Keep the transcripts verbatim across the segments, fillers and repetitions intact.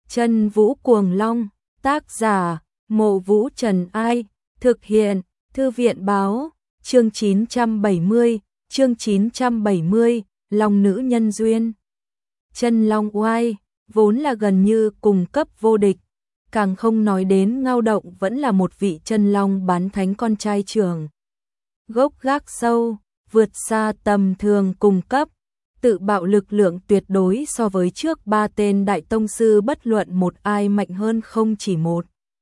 Chân Vũ Cuồng Long, tác giả, Mộ Vũ Trần Ai, thực hiện, Thư viện báo, chương chín trăm bảy mươi, chương chín trăm bảy mươi, Long nữ nhân duyên. Chân Long oai, vốn là gần như cùng cấp vô địch, càng không nói đến Ngao Động vẫn là một vị chân long bán thánh con trai trưởng. Gốc gác sâu, vượt xa tầm thường cùng cấp, tự bạo lực lượng tuyệt đối so với trước ba tên đại tông sư bất luận một ai mạnh hơn không chỉ một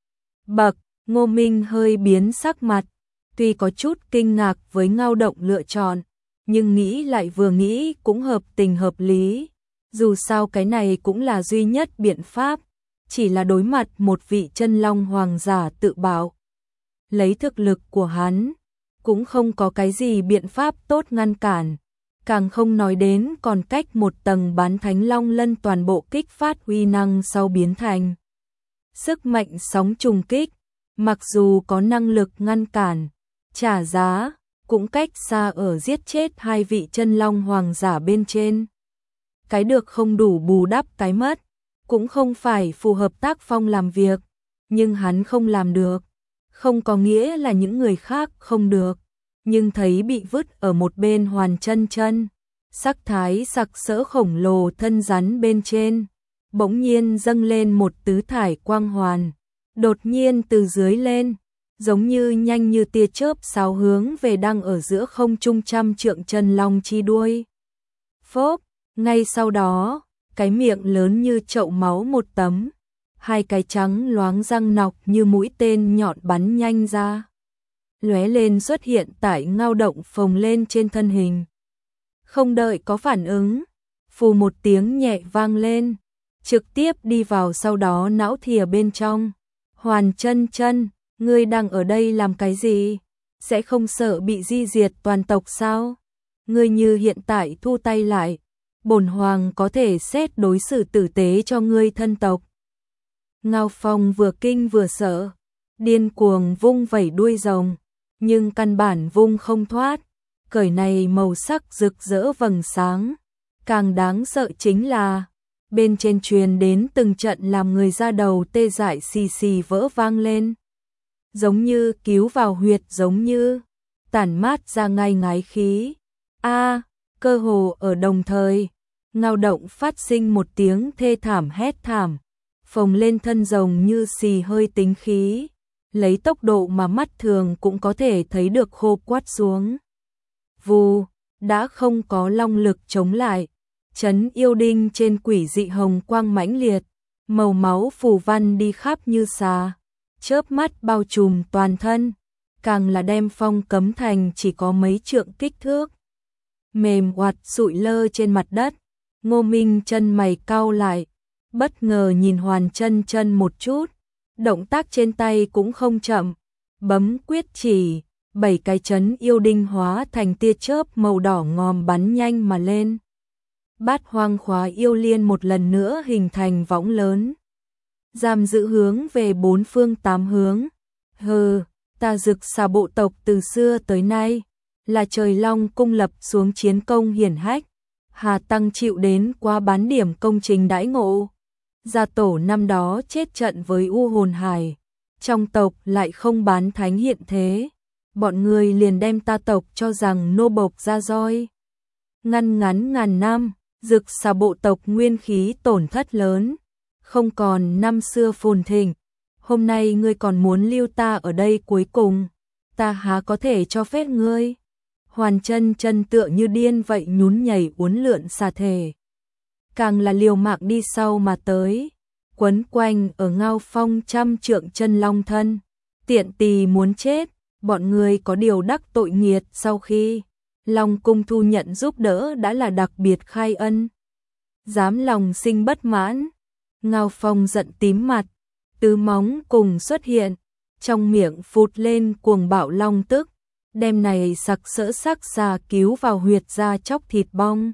bậc. Ngô Minh hơi biến sắc mặt, tuy có chút kinh ngạc với Ngao Động lựa chọn, nhưng nghĩ lại vừa nghĩ cũng hợp tình hợp lý, dù sao cái này cũng là duy nhất biện pháp, chỉ là đối mặt một vị chân long hoàng giả tự bạo. Lấy thực lực của hắn, cũng không có cái gì biện pháp tốt ngăn cản, càng không nói đến còn cách một tầng bán thánh long lân toàn bộ kích phát uy năng sau biến thành sức mạnh sóng trùng kích, mặc dù có năng lực ngăn cản, trả giá, cũng cách xa ở giết chết hai vị chân long hoàng giả bên trên. Cái được không đủ bù đắp cái mất, cũng không phải phù hợp tác phong làm việc, nhưng hắn không làm được, không có nghĩa là những người khác không được, nhưng thấy bị vứt ở một bên Hoàn Chân Chân, sắc thái sặc sỡ khổng lồ thân rắn bên trên, bỗng nhiên dâng lên một tứ thải quang hoàn, đột nhiên từ dưới lên, giống như nhanh như tia chớp sáo hướng về đang ở giữa không trung trăm trượng chân long chi đuôi. Phốp, ngay sau đó, cái miệng lớn như chậu máu một tấm, hai cái trắng loáng răng nọc như mũi tên nhọn bắn nhanh ra, lóe lên xuất hiện tại Ngao Động phồng lên trên thân hình. Không đợi có phản ứng, phù một tiếng nhẹ vang lên, trực tiếp đi vào sau đó não thìa bên trong. Hoàn Chân Chân, ngươi đang ở đây làm cái gì? Sẽ không sợ bị di diệt toàn tộc sao? Ngươi như hiện tại thu tay lại, bổn hoàng có thể xét đối xử tử tế cho ngươi thân tộc. Ngao Phong vừa kinh vừa sợ, điên cuồng vung vẩy đuôi rồng, nhưng căn bản vung không thoát, cởi này màu sắc rực rỡ vầng sáng. Càng đáng sợ chính là, bên trên truyền đến từng trận làm người da đầu tê dại xì xì vỡ vang lên. Giống như cứu vào huyệt, giống như tản mát ra ngay ngái khí. A, cơ hồ ở đồng thời, Ngao Động phát sinh một tiếng thê thảm hét thảm, phồng lên thân rồng như xì hơi tính khí, lấy tốc độ mà mắt thường cũng có thể thấy được khô quát xuống. Vù, đã không có long lực chống lại, chấn yêu đinh trên quỷ dị hồng quang mãnh liệt, màu máu phù văn đi khắp như xà, chớp mắt bao trùm toàn thân, càng là đem Phong Cấm Thành chỉ có mấy trượng kích thước, mềm oạt sụi lơ trên mặt đất. Ngô Minh chân mày cau lại, bất ngờ nhìn Hoàn Chân Chân một chút, động tác trên tay cũng không chậm, bấm quyết chỉ, bảy cái chấn yêu đinh hóa thành tia chớp màu đỏ ngòm bắn nhanh mà lên. Bát Hoang Khóa Yêu Liên một lần nữa hình thành võng lớn, giam giữ hướng về bốn phương tám hướng. Hừ, ta Dực Xà bộ tộc từ xưa tới nay là trời long cung lập xuống chiến công hiển hách, hà tăng chịu đến quá bán điểm công trình đãi ngộ. Gia tổ năm đó chết trận với U Hồn Hải, trong tộc lại không bán thánh hiện thế, bọn người liền đem ta tộc cho rằng nô bộc ra roi. Ngăn ngắn ngàn năm, Dực Xà bộ tộc nguyên khí tổn thất lớn, không còn năm xưa phồn thịnh. Hôm nay ngươi còn muốn lưu ta ở đây cuối cùng, ta há có thể cho phép ngươi. Hoàn Chân Chân tựa như điên vậy nhún nhảy uốn lượn xà thể, càng là liều mạng đi sau mà tới, quấn quanh ở Ngao Phong trăm trượng chân long thân, tiện tì muốn chết. Bọn người có điều đắc tội nghiệt, sau khi Long cung thu nhận giúp đỡ đã là đặc biệt khai ân, dám lòng sinh bất mãn. Ngao Phong giận tím mặt, tứ móng cùng xuất hiện, trong miệng phụt lên cuồng bạo long tức, đem này sặc sỡ sắc xà cứu vào huyệt ra chóc thịt bong.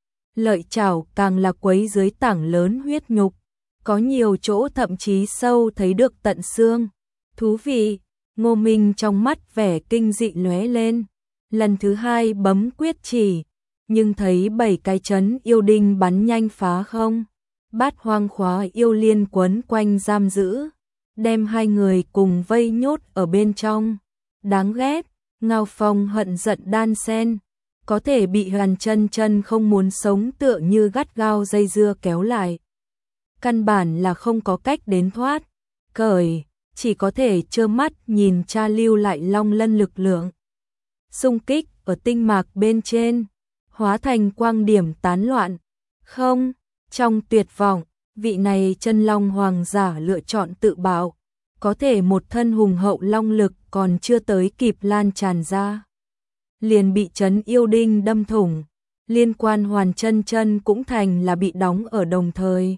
Lợi chảo càng là quấy dưới tảng lớn huyết nhục, có nhiều chỗ thậm chí sâu thấy được tận xương. Thú vị. Ngô Minh trong mắt vẻ kinh dị lóe lên, lần thứ hai bấm quyết chỉ, nhưng thấy bảy cái chấn yêu đinh bắn nhanh phá không, Bát Hoang Khóa Yêu Liên quấn quanh giam giữ, đem hai người cùng vây nhốt ở bên trong. Đáng ghét, Ngao Phong hận giận đan sen, có thể bị Hàn Chân Chân không muốn sống tựa như gắt gao dây dưa kéo lại. Căn bản là không có cách đến thoát, cởi, chỉ có thể trơ mắt nhìn cha lưu lại long lân lực lượng. Xung kích ở tinh mạc bên trên, hóa thành quang điểm tán loạn. Không, trong tuyệt vọng, vị này chân long hoàng giả lựa chọn tự bạo, có thể một thân hùng hậu long lực còn chưa tới kịp lan tràn ra, liền bị trấn yêu đinh đâm thủng, liên quan Hoàn Chân Chân cũng thành là bị đóng ở đồng thời.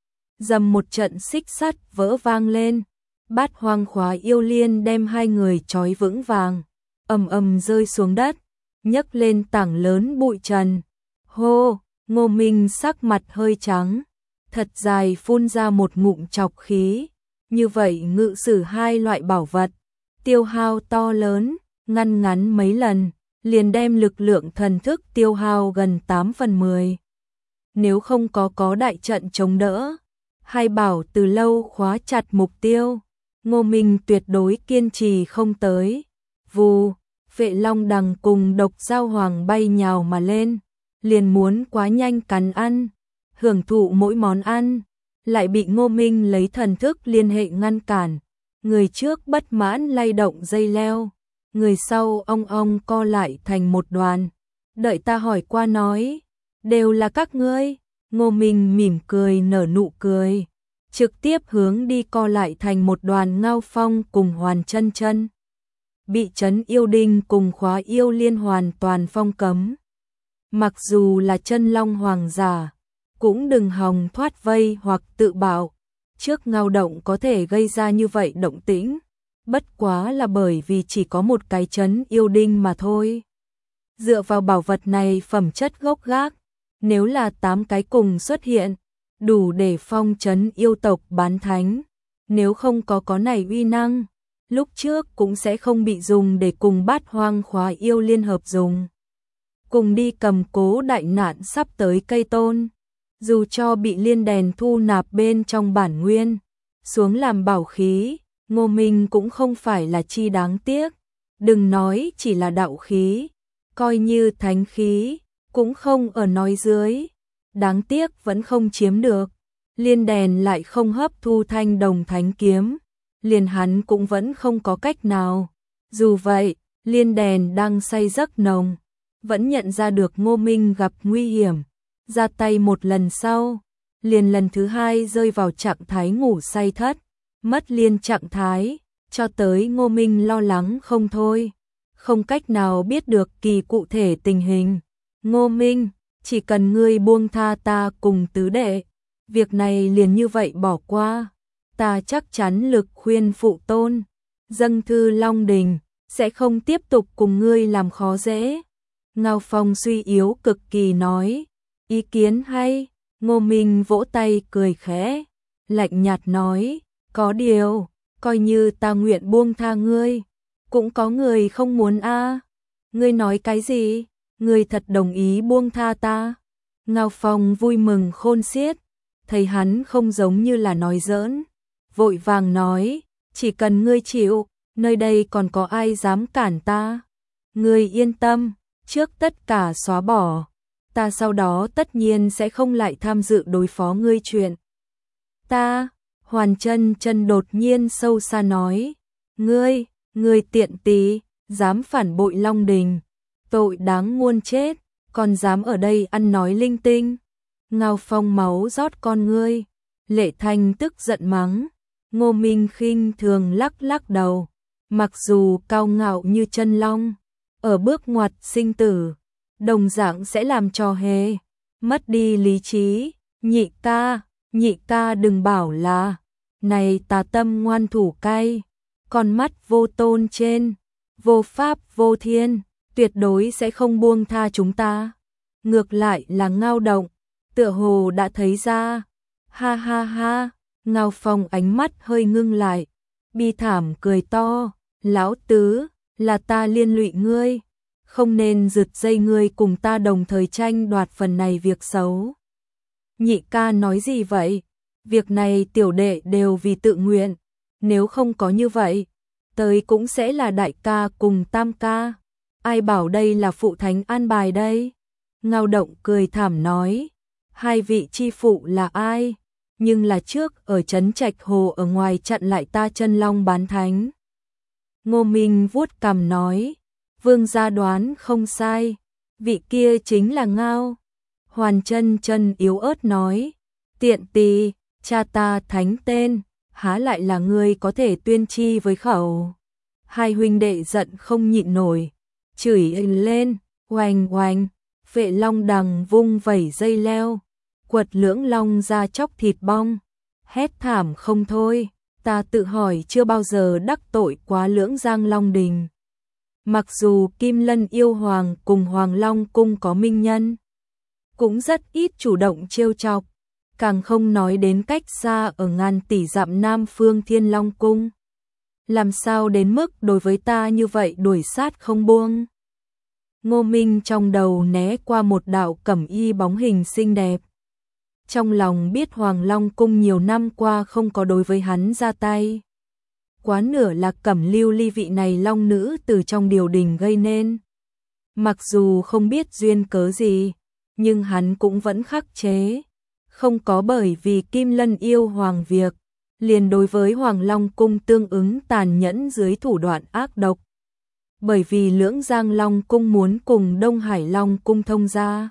Dầm một trận xích sắt vỡ vang lên, Bát Hoang Khóa Yêu Liên đem hai người trói vững vàng, ầm ầm rơi xuống đất, nhấc lên tảng lớn bụi trần. Hô, Ngô Minh sắc mặt hơi trắng, thật dài phun ra một ngụm trọc khí. Như vậy ngự sử hai loại bảo vật, tiêu hao to lớn, ngăn ngắn mấy lần, liền đem lực lượng thần thức tiêu hao gần tám phần mười. Nếu không có có đại trận chống đỡ, hai bảo từ lâu khóa chặt mục tiêu, Ngô Minh tuyệt đối kiên trì không tới. Vù, Vệ Long Đằng cùng Độc Giao Hoàng bay nhào mà lên, liền muốn quá nhanh cắn ăn, hưởng thụ mỗi món ăn, lại bị Ngô Minh lấy thần thức liên hệ ngăn cản. Người trước bất mãn lay động dây leo, người sau ong ong co lại thành một đoàn. Đợi ta hỏi qua nói, đều là các ngươi. Ngô Minh mỉm cười nở nụ cười, trực tiếp hướng đi co lại thành một đoàn. Ngao Phong cùng Hoàn Chân Chân bị trấn yêu đinh cùng Khóa Yêu Liên hoàn toàn phong cấm. Mặc dù là chân long hoàng giả, cũng đừng hòng thoát vây hoặc tự bạo. Trước Ngao động có thể gây ra như vậy động tĩnh, bất quá là bởi vì chỉ có một cái trấn yêu đinh mà thôi. Dựa vào bảo vật này phẩm chất gốc gác, nếu là tám cái cùng xuất hiện, đủ để phong trấn yêu tộc bán thánh. Nếu không có có này uy năng, lúc trước cũng sẽ không bị dùng để cùng Bát Hoang Khóa Yêu Liên hợp dùng. Cùng đi cầm cố đại nạn sắp tới cây tôn, dù cho bị liên đèn thu nạp bên trong bản nguyên, xuống làm bảo khí, Ngô Minh cũng không phải là chi đáng tiếc. Đừng nói chỉ là đạo khí, coi như thánh khí, cũng không ở nói dưới. Đáng tiếc vẫn không chiếm được, liên đèn lại không hấp thu thanh đồng thánh kiếm, liền hắn cũng vẫn không có cách nào. Dù vậy, liên đèn đang say giấc nồng, vẫn nhận ra được Ngô Minh gặp nguy hiểm, ra tay một lần sau, liền lần thứ hai rơi vào trạng thái ngủ say thất, mất liên trạng thái, cho tới Ngô Minh lo lắng không thôi, không cách nào biết được kỳ cụ thể tình hình. Ngô Minh, chỉ cần ngươi buông tha ta cùng tứ đệ, việc này liền như vậy bỏ qua, ta chắc chắn lực khuyên phụ tôn, dâng thư Long Đình, sẽ không tiếp tục cùng ngươi làm khó dễ. Ngao Phong suy yếu cực kỳ nói, ý kiến hay. Ngô Minh vỗ tay cười khẽ, lạnh nhạt nói, có điều, coi như ta nguyện buông tha ngươi, cũng có người không muốn a. Ngươi nói cái gì? Ngươi thật đồng ý buông tha ta? Ngao Phong vui mừng khôn xiết, thấy hắn không giống như là nói giỡn, vội vàng nói, chỉ cần ngươi chịu, nơi đây còn có ai dám cản ta. Ngươi yên tâm, trước tất cả xóa bỏ, ta sau đó tất nhiên sẽ không lại tham dự đối phó ngươi chuyện. Ta, Hoàn Chân Chân đột nhiên sâu xa nói, ngươi, ngươi tiện tỳ, dám phản bội Long Đình, tội đáng muôn chết, còn dám ở đây ăn nói linh tinh. Ngao Phong máu rót con ngươi, Lệ Thanh tức giận mắng. Ngô Minh khinh thường lắc lắc đầu, mặc dù cao ngạo như chân long, ở bước ngoặt sinh tử, đồng dạng sẽ làm trò hề, mất đi lý trí. Nhị ca, nhị ca đừng bảo là, này tà tâm ngoan thủ cay, con mắt vô tôn trên, vô pháp vô thiên, tuyệt đối sẽ không buông tha chúng ta. Ngược lại là Ngao động, tựa hồ đã thấy ra, ha ha ha. Ngao Phong ánh mắt hơi ngưng lại, bi thảm cười to, lão tứ, là ta liên lụy ngươi, không nên giật dây ngươi cùng ta đồng thời tranh đoạt phần này việc xấu. Nhị ca nói gì vậy? Việc này tiểu đệ đều vì tự nguyện, nếu không có như vậy, tới cũng sẽ là đại ca cùng tam ca. Ai bảo đây là phụ thánh an bài đây? Ngao Động cười thảm nói, hai vị chi phụ là ai? Nhưng là trước ở trấn Trạch Hồ ở ngoài chặn lại ta chân long bán thánh. Ngô Minh vuốt cằm nói, vương gia đoán không sai, vị kia chính là Ngao. Hoàn Chân Chân yếu ớt nói, tiện tỳ, cha ta thánh tên, há lại là người có thể tuyên chi với khẩu. Hai huynh đệ giận không nhịn nổi, chửi lên, oanh oanh, Vệ Long Đằng vung vẩy dây leo, quật lưỡng long ra chóc thịt bong, hét thảm không thôi. Ta tự hỏi chưa bao giờ đắc tội quá lưỡng Giang Long Đình. Mặc dù Kim Lân yêu hoàng cùng Hoàng Long cung có minh nhân, cũng rất ít chủ động trêu chọc, càng không nói đến cách xa ở ngàn tỷ dặm Nam Phương Thiên Long cung. Làm sao đến mức đối với ta như vậy đuổi sát không buông? Ngô Minh trong đầu né qua một đạo cẩm y bóng hình xinh đẹp. Trong lòng biết Hoàng Long cung nhiều năm qua không có đối với hắn ra tay. Quá nửa là Cẩm Lưu Ly vị này long nữ từ trong điều đình gây nên. Mặc dù không biết duyên cớ gì, nhưng hắn cũng vẫn khắc chế. Không có bởi vì Kim Lân yêu hoàng việc, liền đối với Hoàng Long cung tương ứng tàn nhẫn dưới thủ đoạn ác độc. Bởi vì lưỡng Giang Long cung muốn cùng Đông Hải Long cung thông gia.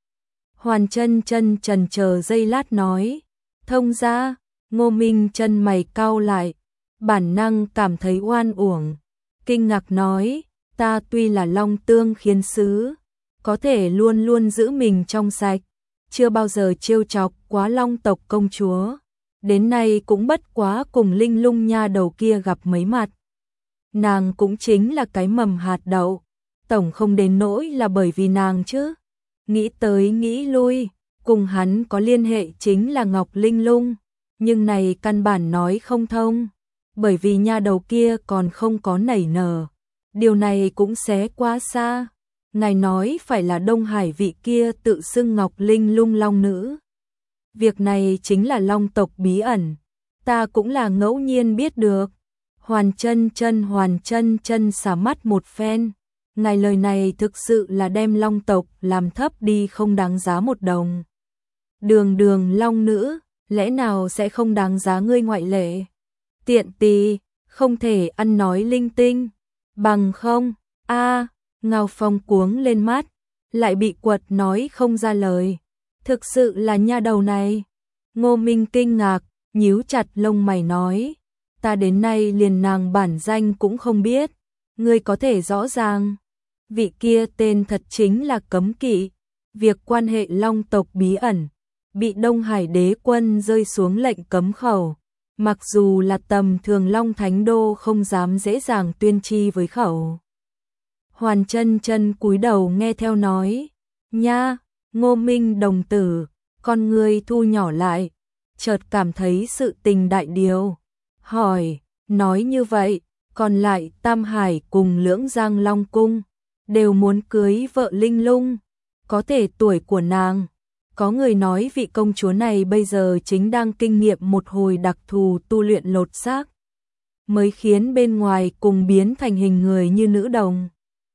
Hoàn Chân Chân chần chờ giây lát nói, thông gia. Ngô Minh chân mày cau lại, bản năng cảm thấy oan uổng, kinh ngạc nói, ta tuy là Long Tương khiến sứ, có thể luôn luôn giữ mình trong sạch, chưa bao giờ trêu chọc quá Long tộc công chúa, đến nay cũng bất quá cùng Linh Lung nha đầu kia gặp mấy mặt. Nàng cũng chính là cái mầm hạt đậu, tổng không đến nỗi là bởi vì nàng chứ. Nghĩ tới nghĩ lui, cùng hắn có liên hệ chính là Ngọc Linh Lung, nhưng này căn bản nói không thông, bởi vì nha đầu kia còn không có nảy nở. Điều này cũng xé quá xa. Ngài nói phải là Đông Hải vị kia tự xưng Ngọc Linh Lung long nữ. Việc này chính là long tộc bí ẩn, ta cũng là ngẫu nhiên biết được. Hoàn Chân Chân Hoàn Chân Chân xả mắt một phen. Ngài lời này thực sự là đem long tộc làm thấp đi không đáng giá một đồng. Đường đường long nữ, lẽ nào sẽ không đáng giá ngươi ngoại lệ? Tiện tỳ, không thể ăn nói linh tinh. Bằng không, a Ngao Phong cuống lên mắt, lại bị quật nói không ra lời. Thực sự là nha đầu này. Ngô Minh kinh ngạc, nhíu chặt lông mày nói, ta đến nay liền nàng bản danh cũng không biết, ngươi có thể rõ ràng. Vị kia tên thật chính là Cấm Kỵ, việc quan hệ long tộc bí ẩn, bị Đông Hải đế quân rơi xuống lệnh cấm khẩu, mặc dù là tầm thường Long Thánh Đô không dám dễ dàng tuyên chi với khẩu. Hoàn Chân Chân cúi đầu nghe theo nói, nha, Ngô Minh đồng tử, con người thu nhỏ lại, chợt cảm thấy sự tình đại điều, hỏi, nói như vậy, còn lại Tam Hải cùng lưỡng Giang Long cung, đều muốn cưới vợ Linh Lung, có thể tuổi của nàng. Có người nói vị công chúa này bây giờ chính đang kinh nghiệm một hồi đặc thù tu luyện lột xác, mới khiến bên ngoài cùng biến thành hình người như nữ đồng.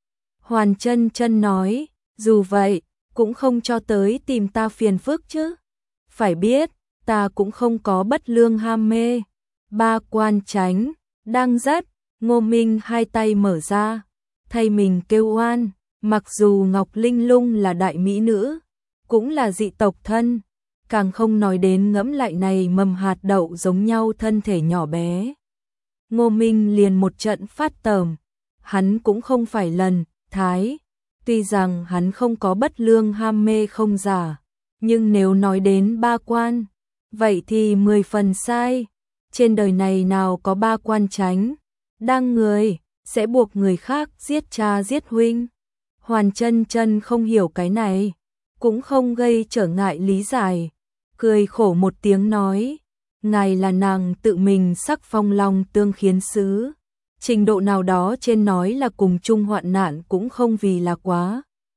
Hoàn Chân Chân nói, dù vậy, cũng không cho tới tìm ta phiền phức chứ. Phải biết, ta cũng không có bất lương ham mê. Ba quan tránh, đang rất, Ngô Minh hai tay mở ra, thay mình kêu oan, mặc dù Ngọc Linh Lung là đại mỹ nữ, cũng là dị tộc thân, càng không nói đến ngẫm lại này mầm hạt đậu giống nhau thân thể nhỏ bé. Ngô Minh liền một trận phát tởm, hắn cũng không phải lần, thái, tuy rằng hắn không có bất lương ham mê không giả, nhưng nếu nói đến ba quan, vậy thì mười phần sai, trên đời này nào có ba quan tránh, đang người, sẽ buộc người khác giết cha giết huynh. Hoàn Chân Chân không hiểu cái này, cũng không gây trở ngại lý giải, cười khổ một tiếng nói, ngài là nàng tự mình sắc phong Long Tương khiến sứ, trình độ nào đó trên nói là cùng chung hoạn nạn cũng không vì là quá.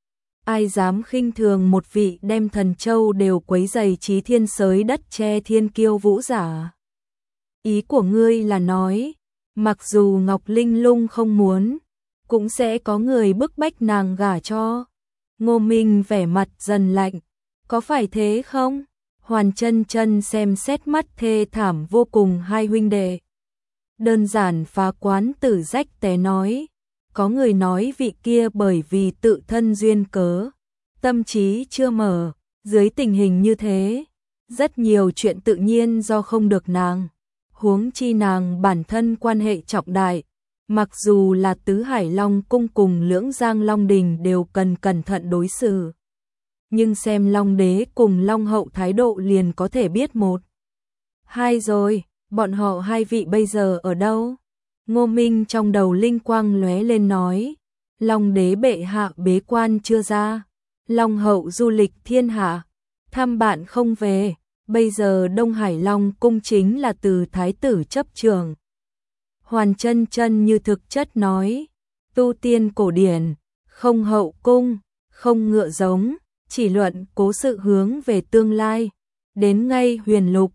ai dám khinh thường một vị đem thần châu đều quấy dày chí thiên sới đất che thiên kiêu vũ giả. Ý của ngươi là nói, mặc dù Ngọc Linh Lung không muốn, cũng sẽ có người bức bách nàng gả cho. Ngô Minh vẻ mặt dần lạnh, có phải thế không? Hoàn Chân Chân xem xét mắt thê thảm vô cùng hai huynh đệ. Đơn giản phá quán tử rách té nói, có người nói vị kia bởi vì tự thân duyên cớ, tâm trí chưa mở, dưới tình hình như thế, rất nhiều chuyện tự nhiên do không được nàng, huống chi nàng bản thân quan hệ trọng đại, mặc dù là Tứ Hải Long cung cùng Lưỡng Giang Long đình đều cần cẩn thận đối xử. Nhưng xem Long đế cùng Long hậu thái độ liền có thể biết một. Hai rồi, bọn họ hai vị bây giờ ở đâu? Ngô Minh trong đầu linh quang lóe lên nói, Long đế bệ hạ bế quan chưa ra, Long hậu du lịch thiên hạ, thăm bạn không về, bây giờ Đông Hải Long cung chính là từ thái tử chấp trường. Hoàn Chân Chân như thực chất nói, tu tiên cổ điển, không hậu cung, không ngựa giống, chỉ luận cố sự hướng về tương lai, đến ngay huyền lục,